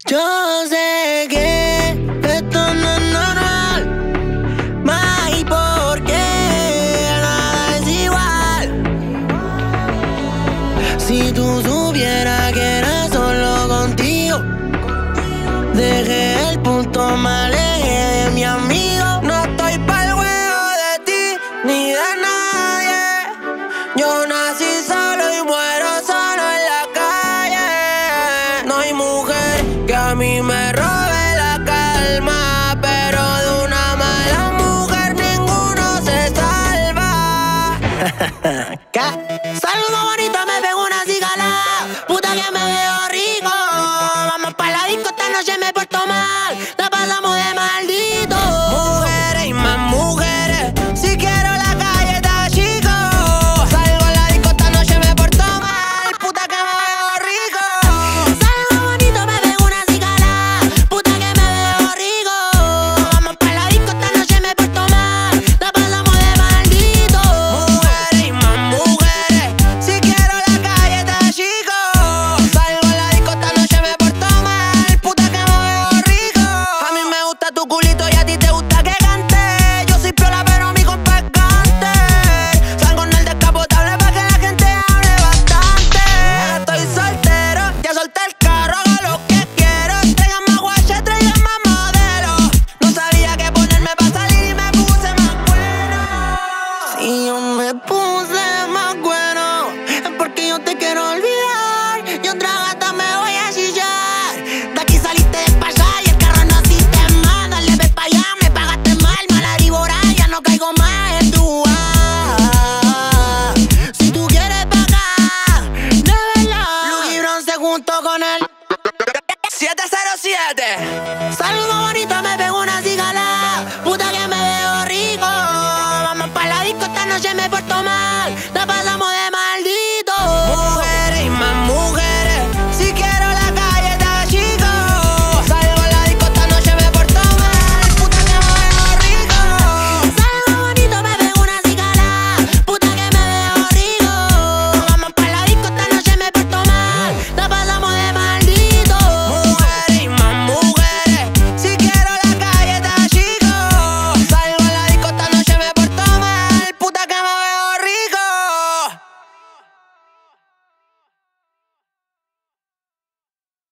Yo sé que esto no es normal, más y porque nada es igual. Si tú supieras que era solo contigo, dejé el punto, me alejé de mi amigo. No estoy pa'l juego de ti ni de nadie. Yo nací solo y muero solo en la calle. No hay mujer que a mí me robe la calma, pero de una mala mujer ninguno se salva. ¿Qué? Saludo bonito, me pego una cigala. Puta que me veo rico. Vamos pa' la disco, esta noche me porto mal. La pasamos de maldito. Mujeres y más mujeres, si quiero la calle está chico. Salgo a la disco, esta noche me porto mal. Puta que me veo rico. Salgo bonito, me pego una cigala. Puta que me veo rico. Vamos pa' la disco, esta noche me porto mal. La pasamos de maldito. Mujeres y más mujeres, si quiero la calle está chico. Salgo a la disco, esta noche me porto mal. Puta que me veo rico. A mí me gusta tu culito y a ti te gusta que cante. Yo soy piola pero mi compa es gante. Salgo en el descapotable pa' que la gente hable bastante. Estoy soltero, ya solté el carro, hago lo que quiero. Traigan más guache, traigan más modelos. No sabía qué ponerme pa' salir y me puse más bueno. Si yo me puse más bueno, es porque yo te quiero olvidar. Y otra gata me voy a chillar. De aquí saliste de pasar y el carro no hiciste más. Dale, ve pa' allá, me pagaste mal. Mala víbora, ya no caigo más en tu Si tú quieres pagar, de verdad. Luis Bronce junto con él 707. Saludo bonito, me pego una